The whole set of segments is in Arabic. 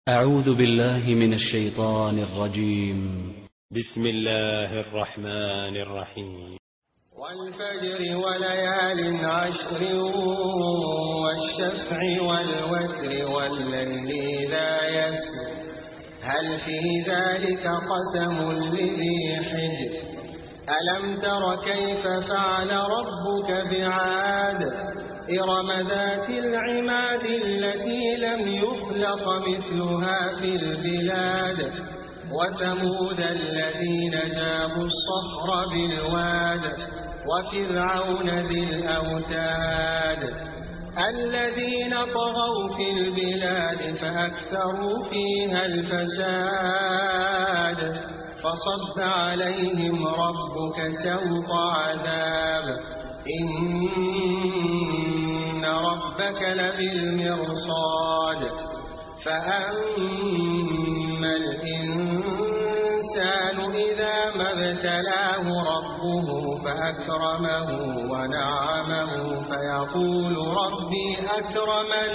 أعوذ بالله من الشيطان الرجيم. بسم الله الرحمن الرحيم. والفجر وليال عشر والشفع والوتر والليل إذا يسر هل في ذلك قسم لذي حجر ألم تر كيف فعل ربك بعاد إرم ذات العماد التي لم يخلق مثلها في البلاد وثمود الذين جابوا الصخر بالواد وفرعون ذي الأوتاد الذين طغوا في البلاد فأكثروا فيها الفساد فصب عليهم ربك سوط عذاب إن ربك لبالمرصاد فأما الإنسان إذا ما ابتلاه ربه فأكرمه ونعمه فيقول ربي أكرمن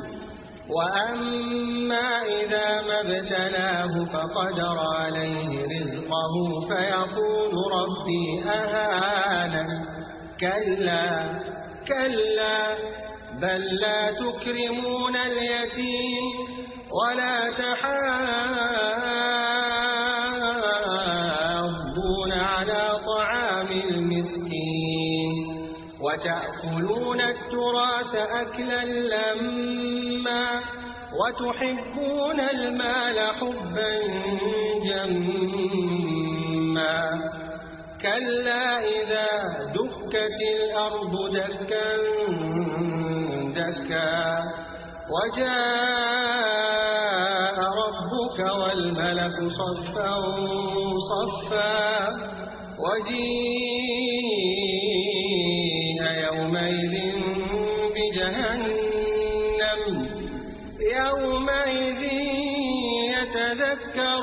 وأما إذا ما ابتلاه فقدر عليه رزقه فيقول ربي أهانن كلا بل لا تكرمون اليتيم ولا تحاضون على طعام المسكين وتأكلون التراث أكلا لما وتحبون المال حبا جما كلا إذا دكت الأرض دكا دكا وجاء ربك والملك صفا صفا وجيء يومئذ بجهنم يومئذ يتذكر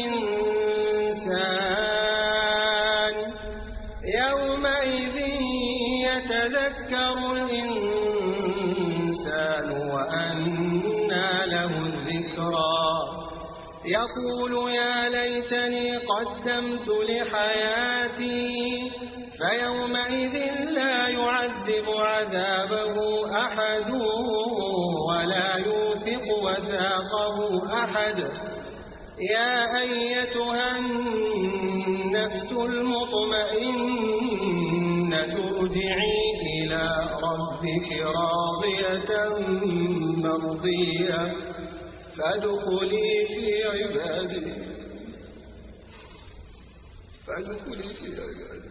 الإنسان وأنى له الذكرى يقول يا ليتني قدمت لحياتي فيومئذ لا يعذب عذابه أحد ولا يوثق وثاقه أحد يا أيتها النفس المطمئنة ارجعي إلى ربك راضية مرضية فادخلي في عبادي فادخلي في عبادي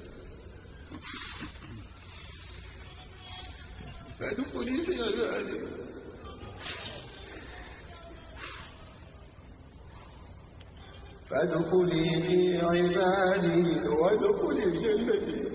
فادخلي في عبادي فادخلي في عبادي وادخلي جنتي